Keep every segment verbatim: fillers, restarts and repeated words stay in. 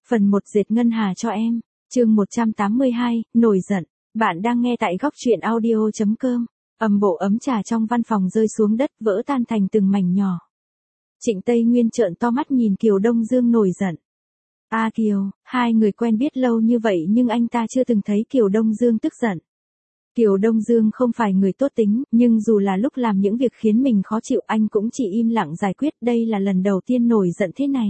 Phần một dệt ngân hà cho em. Chương một trăm tám mươi hai, nổi giận. Bạn đang nghe tại góc truyện audio chấm com. Ầm bộ ấm trà trong văn phòng rơi xuống đất, vỡ tan thành từng mảnh nhỏ. Trịnh Tây Nguyên trợn to mắt nhìn Kiều Đông Dương nổi giận. A à, Kiều, hai người quen biết lâu như vậy nhưng anh ta chưa từng thấy Kiều Đông Dương tức giận. Kiều Đông Dương không phải người tốt tính, nhưng dù là lúc làm những việc khiến mình khó chịu anh cũng chỉ im lặng giải quyết. Đây là lần đầu tiên nổi giận thế này.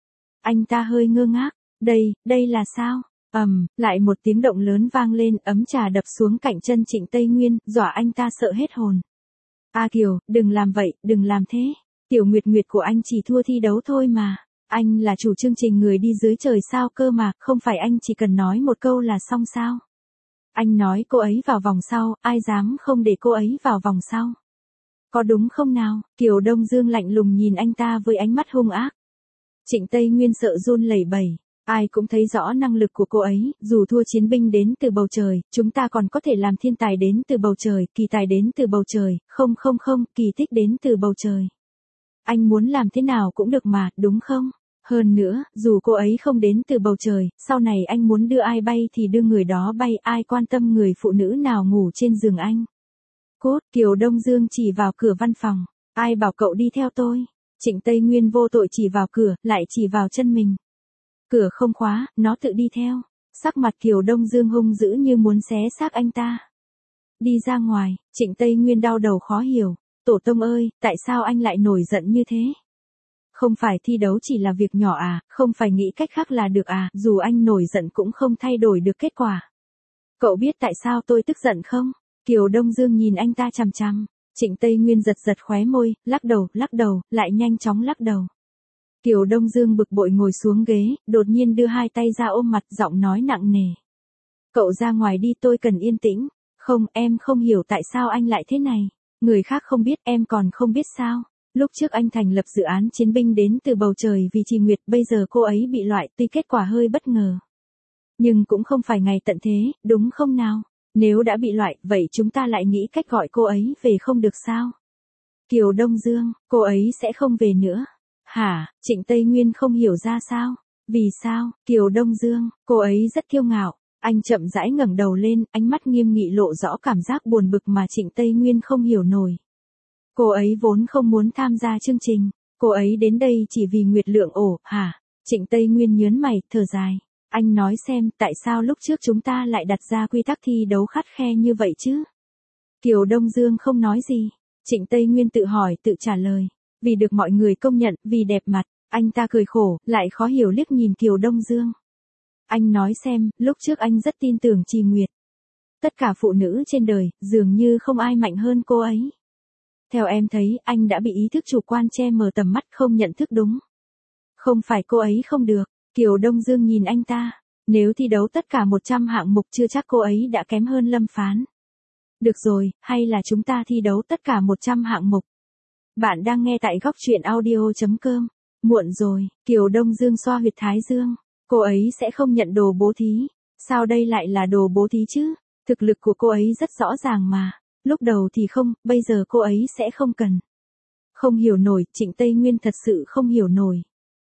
Anh ta hơi ngơ ngác. Đây, đây là sao? Ầm, um, lại một tiếng động lớn vang lên, ấm trà đập xuống cạnh chân Trịnh Tây Nguyên, dọa anh ta sợ hết hồn. A à, Kiều, đừng làm vậy, đừng làm thế. Tiểu Nguyệt Nguyệt của anh chỉ thua thi đấu thôi mà. Anh là chủ chương trình Người Đi Dưới Trời sao cơ mà, không phải anh chỉ cần nói một câu là xong sao? Anh nói cô ấy vào vòng sau, ai dám không để cô ấy vào vòng sau? Có đúng không nào? Kiều Đông Dương lạnh lùng nhìn anh ta với ánh mắt hung ác. Trịnh Tây Nguyên sợ run lẩy bẩy. Ai cũng thấy rõ năng lực của cô ấy, dù thua chiến binh đến từ bầu trời, chúng ta còn có thể làm thiên tài đến từ bầu trời, kỳ tài đến từ bầu trời, không không không, kỳ tích đến từ bầu trời. Anh muốn làm thế nào cũng được mà, đúng không? Hơn nữa, dù cô ấy không đến từ bầu trời, sau này anh muốn đưa ai bay thì đưa người đó bay, ai quan tâm người phụ nữ nào ngủ trên giường anh. Cốt, Kiều Đông Dương chỉ vào cửa văn phòng. Ai bảo cậu đi theo tôi? Trịnh Tây Nguyên vô tội chỉ vào cửa, lại chỉ vào chân mình. Cửa không khóa, nó tự đi theo. Sắc mặt Kiều Đông Dương hung dữ như muốn xé xác anh ta. Đi ra ngoài, Trịnh Tây Nguyên đau đầu khó hiểu. Tổ tông ơi, tại sao anh lại nổi giận như thế? Không phải thi đấu chỉ là việc nhỏ à, không phải nghĩ cách khác là được à, dù anh nổi giận cũng không thay đổi được kết quả. Cậu biết tại sao tôi tức giận không? Kiều Đông Dương nhìn anh ta chằm chằm. Trịnh Tây Nguyên giật giật khóe môi, lắc đầu, lắc đầu, lại nhanh chóng lắc đầu. Kiều Đông Dương bực bội ngồi xuống ghế, đột nhiên đưa hai tay ra ôm mặt, giọng nói nặng nề. Cậu ra ngoài đi, tôi cần yên tĩnh. Không, em không hiểu tại sao anh lại thế này. Người khác không biết, em còn không biết sao. Lúc trước anh thành lập dự án chiến binh đến từ bầu trời vì Trì Nguyệt, bây giờ cô ấy bị loại, tuy kết quả hơi bất ngờ. Nhưng cũng không phải ngày tận thế, đúng không nào? Nếu đã bị loại, vậy chúng ta lại nghĩ cách gọi cô ấy về không được sao? Kiều Đông Dương, cô ấy sẽ không về nữa. Hả? Trịnh Tây Nguyên không hiểu ra sao? Vì sao? Kiều Đông Dương, cô ấy rất kiêu ngạo. Anh chậm rãi ngẩng đầu lên, ánh mắt nghiêm nghị lộ rõ cảm giác buồn bực mà Trịnh Tây Nguyên không hiểu nổi. Cô ấy vốn không muốn tham gia chương trình. Cô ấy đến đây chỉ vì Nguyệt Lượng ổ, hả? Trịnh Tây Nguyên nhớn mày, thở dài. Anh nói xem, tại sao lúc trước chúng ta lại đặt ra quy tắc thi đấu khắt khe như vậy chứ? Kiều Đông Dương không nói gì. Trịnh Tây Nguyên tự hỏi, tự trả lời. Vì được mọi người công nhận, vì đẹp mặt. Anh ta cười khổ, lại khó hiểu liếc nhìn Kiều Đông Dương. Anh nói xem, lúc trước anh rất tin tưởng Trì Nguyệt. Tất cả phụ nữ trên đời, dường như không ai mạnh hơn cô ấy. Theo em thấy, anh đã bị ý thức chủ quan che mờ tầm mắt, không nhận thức đúng. Không phải cô ấy không được. Kiều Đông Dương nhìn anh ta. Nếu thi đấu tất cả một trăm hạng mục chưa chắc cô ấy đã kém hơn Lâm Phán. Được rồi, hay là chúng ta thi đấu tất cả một trăm hạng mục. Bạn đang nghe tại góc truyện audio chấm com. Muộn rồi, Kiều Đông Dương xoa huyệt thái dương. Cô ấy sẽ không nhận đồ bố thí. Sao đây lại là đồ bố thí chứ? Thực lực của cô ấy rất rõ ràng mà. Lúc đầu thì không, bây giờ cô ấy sẽ không cần. Không hiểu nổi, Trịnh Tây Nguyên thật sự không hiểu nổi.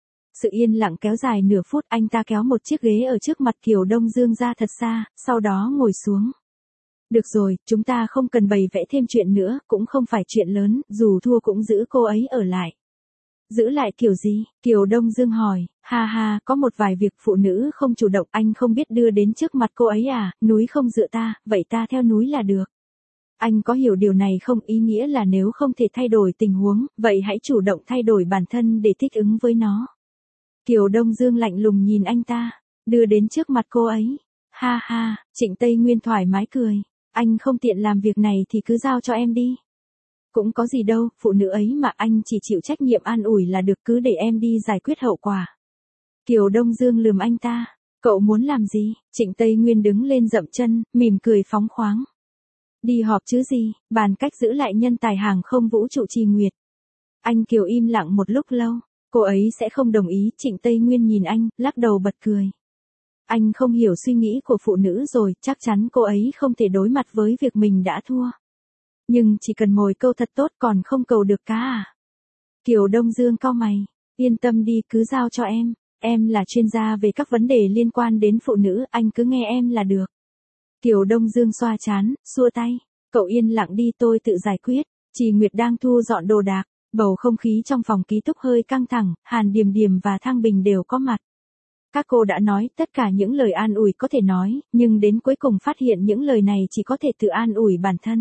Sự yên lặng kéo dài nửa phút, anh ta kéo một chiếc ghế ở trước mặt Kiều Đông Dương ra thật xa, sau đó ngồi xuống. Được rồi, chúng ta không cần bày vẽ thêm chuyện nữa, cũng không phải chuyện lớn, dù thua cũng giữ cô ấy ở lại. Giữ lại kiểu gì? Kiều Đông Dương hỏi. Ha ha, có một vài việc phụ nữ không chủ động anh không biết đưa đến trước mặt cô ấy à, núi không dựa ta, vậy ta theo núi là được. Anh có hiểu điều này không? Ý nghĩa là nếu không thể thay đổi tình huống, vậy hãy chủ động thay đổi bản thân để thích ứng với nó. Kiều Đông Dương lạnh lùng nhìn anh ta, đưa đến trước mặt cô ấy. Ha ha, Trịnh Tây Nguyên thoải mái cười. Anh không tiện làm việc này thì cứ giao cho em đi. Cũng có gì đâu, phụ nữ ấy mà, anh chỉ chịu trách nhiệm an ủi là được, cứ để em đi giải quyết hậu quả. Kiều Đông Dương lườm anh ta. Cậu muốn làm gì? Trịnh Tây Nguyên đứng lên dậm chân, mỉm cười phóng khoáng. Đi họp chứ gì, bàn cách giữ lại nhân tài hàng không vũ trụ Trì Nguyệt. Anh Kiều im lặng một lúc lâu. Cô ấy sẽ không đồng ý. Trịnh Tây Nguyên nhìn anh, lắc đầu bật cười. Anh không hiểu suy nghĩ của phụ nữ rồi, chắc chắn cô ấy không thể đối mặt với việc mình đã thua. Nhưng chỉ cần mồi câu thật tốt còn không cầu được cá à? Kiều Đông Dương cau mày. Yên tâm đi, cứ giao cho em. Em là chuyên gia về các vấn đề liên quan đến phụ nữ, anh cứ nghe em là được. Kiều Đông Dương xoa trán, xua tay. Cậu yên lặng đi, tôi tự giải quyết. Chị Nguyệt đang thu dọn đồ đạc. Bầu không khí trong phòng ký túc hơi căng thẳng, Hàn Điềm Điềm và Thang Bình đều có mặt. Các cô đã nói tất cả những lời an ủi có thể nói, nhưng đến cuối cùng phát hiện những lời này chỉ có thể tự an ủi bản thân.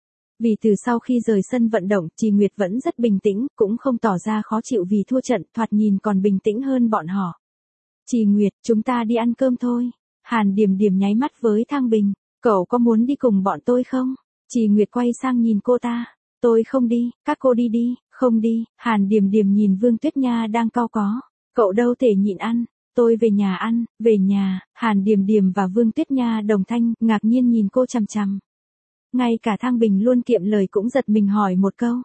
Vì từ sau khi rời sân vận động, chị Nguyệt vẫn rất bình tĩnh, cũng không tỏ ra khó chịu vì thua trận, thoạt nhìn còn bình tĩnh hơn bọn họ. Chị Nguyệt, chúng ta đi ăn cơm thôi. Hàn Điềm Điềm nháy mắt với Thang Bình. Cậu có muốn đi cùng bọn tôi không? Chị Nguyệt quay sang nhìn cô ta. Tôi không đi, các cô đi đi, không đi. Hàn Điềm Điềm nhìn Vương Tuyết Nha đang cau có. Cậu đâu thể nhịn ăn. Tôi về nhà ăn, về nhà. Hàn Điềm Điềm và Vương Tuyết Nha đồng thanh, ngạc nhiên nhìn cô chằm chằm. Ngay cả Thang Bình luôn kiệm lời cũng giật mình hỏi một câu.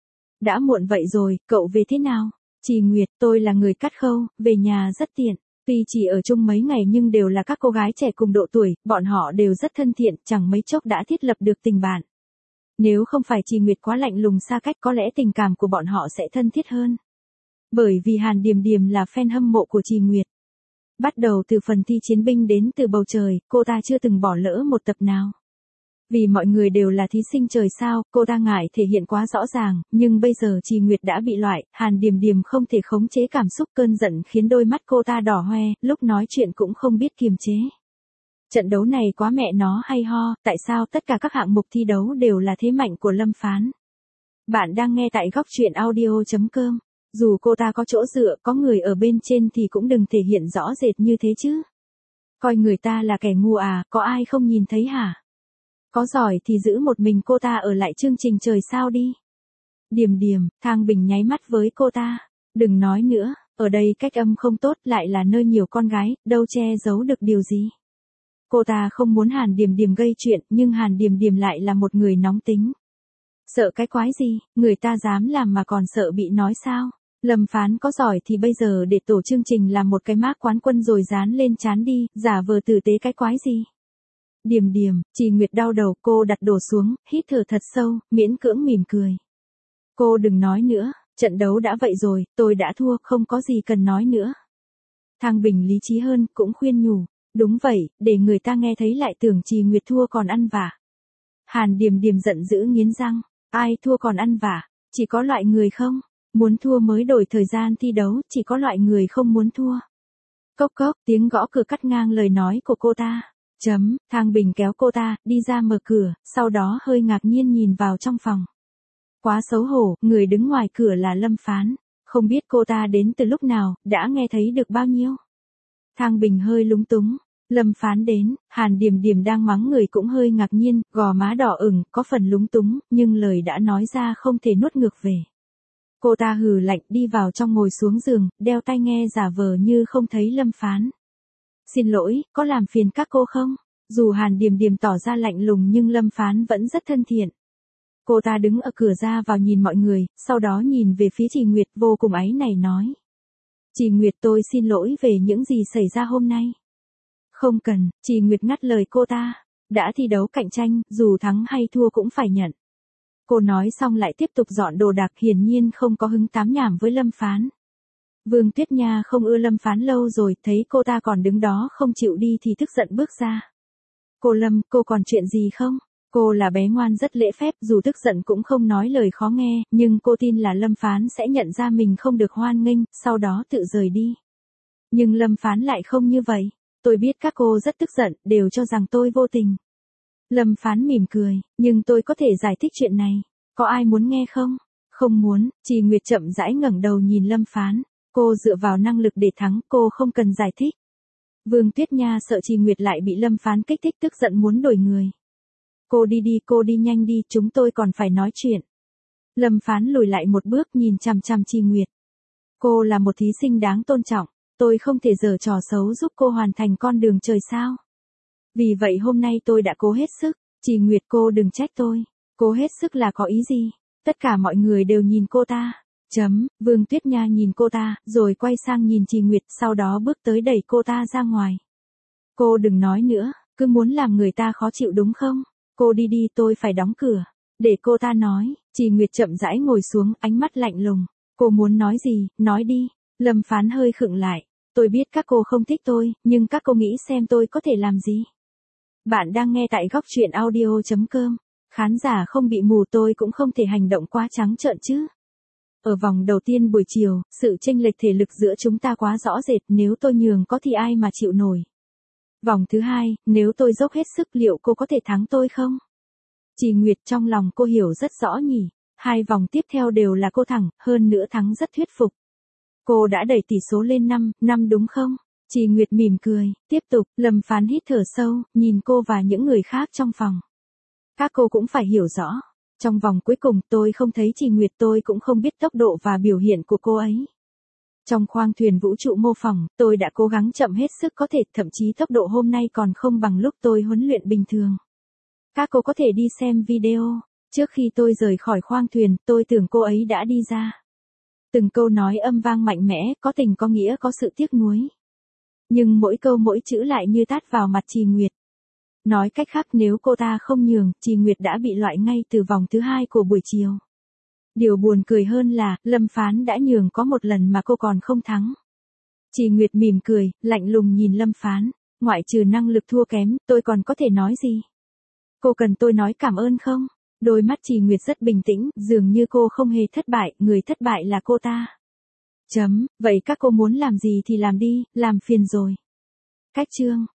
Đã muộn vậy rồi, cậu về thế nào? Chị Nguyệt, tôi là người cắt khâu, về nhà rất tiện. Tuy chỉ ở chung mấy ngày nhưng đều là các cô gái trẻ cùng độ tuổi, bọn họ đều rất thân thiện, chẳng mấy chốc đã thiết lập được tình bạn. Nếu không phải chị Nguyệt quá lạnh lùng xa cách có lẽ tình cảm của bọn họ sẽ thân thiết hơn. Bởi vì Hàn Điềm Điềm là fan hâm mộ của chị Nguyệt. Bắt đầu từ phần thi chiến binh đến từ bầu trời, cô ta chưa từng bỏ lỡ một tập nào. Vì mọi người đều là thí sinh trời sao, cô ta ngại thể hiện quá rõ ràng, nhưng bây giờ chị Nguyệt đã bị loại, Hàn Điềm Điềm không thể khống chế cảm xúc, cơn giận khiến đôi mắt cô ta đỏ hoe, lúc nói chuyện cũng không biết kiềm chế. Trận đấu này quá mẹ nó hay ho, tại sao tất cả các hạng mục thi đấu đều là thế mạnh của Lâm Phán? Bạn đang nghe tại góc truyện audio chấm com. Dù cô ta có chỗ dựa, có người ở bên trên thì cũng đừng thể hiện rõ rệt như thế chứ. Coi người ta là kẻ ngu à, có ai không nhìn thấy hả? Có giỏi thì giữ một mình cô ta ở lại chương trình trời sao đi. Điềm Điềm, Thang Bình nháy mắt với cô ta. Đừng nói nữa, ở đây cách âm không tốt, lại là nơi nhiều con gái, đâu che giấu được điều gì. Cô ta không muốn Hàn Điềm Điềm gây chuyện, nhưng Hàn Điềm Điềm lại là một người nóng tính. Sợ cái quái gì, người ta dám làm mà còn sợ bị nói sao? Lâm Phán có giỏi thì bây giờ để tổ chương trình làm một cái mác quán quân rồi dán lên trán đi, giả vờ tử tế cái quái gì? Điềm Điềm, chị Nguyệt đau đầu, cô đặt đồ xuống, hít thở thật sâu, miễn cưỡng mỉm cười. Cô đừng nói nữa, trận đấu đã vậy rồi, tôi đã thua, không có gì cần nói nữa. Thang Bình lý trí hơn, cũng khuyên nhủ. Đúng vậy, để người ta nghe thấy lại tưởng chị Nguyệt thua còn ăn vả. Hàn Điềm Điềm giận dữ nghiến răng, ai thua còn ăn vả, chỉ có loại người không, muốn thua mới đổi thời gian thi đấu, chỉ có loại người không muốn thua. Cốc cốc, tiếng gõ cửa cắt ngang lời nói của cô ta. Chấm, Thang Bình kéo cô ta, đi ra mở cửa, sau đó hơi ngạc nhiên nhìn vào trong phòng. Quá xấu hổ, người đứng ngoài cửa là Lâm Phán, không biết cô ta đến từ lúc nào, đã nghe thấy được bao nhiêu. Thang Bình hơi lúng túng. Lâm Phán đến, Hàn Điềm Điềm đang mắng người cũng hơi ngạc nhiên, gò má đỏ ửng, có phần lúng túng, nhưng lời đã nói ra không thể nuốt ngược về. Cô ta hừ lạnh đi vào trong ngồi xuống giường, đeo tai nghe giả vờ như không thấy Lâm Phán. Xin lỗi, có làm phiền các cô không? Dù Hàn Điềm Điềm tỏ ra lạnh lùng nhưng Lâm Phán vẫn rất thân thiện. Cô ta đứng ở cửa ra vào nhìn mọi người, sau đó nhìn về phía chị Nguyệt vô cùng áy náy nói. Chị Nguyệt, tôi xin lỗi về những gì xảy ra hôm nay. Không cần, chị Nguyệt ngắt lời cô ta. Đã thi đấu cạnh tranh, dù thắng hay thua cũng phải nhận. Cô nói xong lại tiếp tục dọn đồ đạc, hiển nhiên không có hứng tám nhảm với Lâm Phán. Vương Tuyết Nha không ưa Lâm Phán lâu rồi, thấy cô ta còn đứng đó không chịu đi thì tức giận bước ra. Cô Lâm, cô còn chuyện gì không? Cô là bé ngoan rất lễ phép, dù tức giận cũng không nói lời khó nghe, nhưng cô tin là Lâm Phán sẽ nhận ra mình không được hoan nghênh, sau đó tự rời đi. Nhưng Lâm Phán lại không như vậy. Tôi biết các cô rất tức giận, đều cho rằng tôi vô tình. Lâm Phán mỉm cười, nhưng tôi có thể giải thích chuyện này. Có ai muốn nghe không? Không muốn, chị Nguyệt chậm rãi ngẩng đầu nhìn Lâm Phán. Cô dựa vào năng lực để thắng, cô không cần giải thích. Vương Tuyết Nha sợ chị Nguyệt lại bị Lâm Phán kích thích tức giận muốn đổi người. Cô đi đi, cô đi nhanh đi, chúng tôi còn phải nói chuyện. Lâm Phán lùi lại một bước nhìn chằm chằm chị Nguyệt. Cô là một thí sinh đáng tôn trọng. Tôi không thể giở trò xấu giúp cô hoàn thành con đường trời sao. Vì vậy hôm nay tôi đã cố hết sức. Chị Nguyệt, cô đừng trách tôi. Cố hết sức là có ý gì? Tất cả mọi người đều nhìn cô ta. Chấm, Vương Tuyết Nha nhìn cô ta, rồi quay sang nhìn chị Nguyệt, sau đó bước tới đẩy cô ta ra ngoài. Cô đừng nói nữa, cứ muốn làm người ta khó chịu đúng không? Cô đi đi, tôi phải đóng cửa. Để cô ta nói, chị Nguyệt chậm rãi ngồi xuống, ánh mắt lạnh lùng. Cô muốn nói gì, nói đi. Lâm Phán hơi khựng lại. Tôi biết các cô không thích tôi, nhưng các cô nghĩ xem tôi có thể làm gì. Bạn đang nghe tại góc truyện audio.com. Khán giả không bị mù, tôi cũng không thể hành động quá trắng trợn chứ. Ở vòng đầu tiên buổi chiều, sự chênh lệch thể lực giữa chúng ta quá rõ rệt, nếu tôi nhường có thì ai mà chịu nổi. Vòng thứ hai, nếu tôi dốc hết sức liệu cô có thể thắng tôi không? Trì Nguyệt trong lòng cô hiểu rất rõ nhỉ. Hai vòng tiếp theo đều là cô thắng, hơn nữa thắng rất thuyết phục. Cô đã đẩy tỷ số lên năm, năm đúng không? Trì Nguyệt mỉm cười, tiếp tục, Lâm Phán hít thở sâu, nhìn cô và những người khác trong phòng. Các cô cũng phải hiểu rõ. Trong vòng cuối cùng tôi không thấy Trì Nguyệt, tôi cũng không biết tốc độ và biểu hiện của cô ấy. Trong khoang thuyền vũ trụ mô phỏng, tôi đã cố gắng chậm hết sức có thể, thậm chí tốc độ hôm nay còn không bằng lúc tôi huấn luyện bình thường. Các cô có thể đi xem video. Trước khi tôi rời khỏi khoang thuyền, tôi tưởng cô ấy đã đi ra. Từng câu nói âm vang mạnh mẽ, có tình có nghĩa có sự tiếc nuối. Nhưng mỗi câu mỗi chữ lại như tát vào mặt Trì Nguyệt. Nói cách khác, nếu cô ta không nhường, Trì Nguyệt đã bị loại ngay từ vòng thứ hai của buổi chiều. Điều buồn cười hơn là, Lâm Phán đã nhường có một lần mà cô còn không thắng. Trì Nguyệt mỉm cười, lạnh lùng nhìn Lâm Phán, ngoại trừ năng lực thua kém, tôi còn có thể nói gì? Cô cần tôi nói cảm ơn không? Đôi mắt Trì Nguyệt rất bình tĩnh, dường như cô không hề thất bại, người thất bại là cô ta. Chấm, vậy các cô muốn làm gì thì làm đi, làm phiền rồi. Cách chương.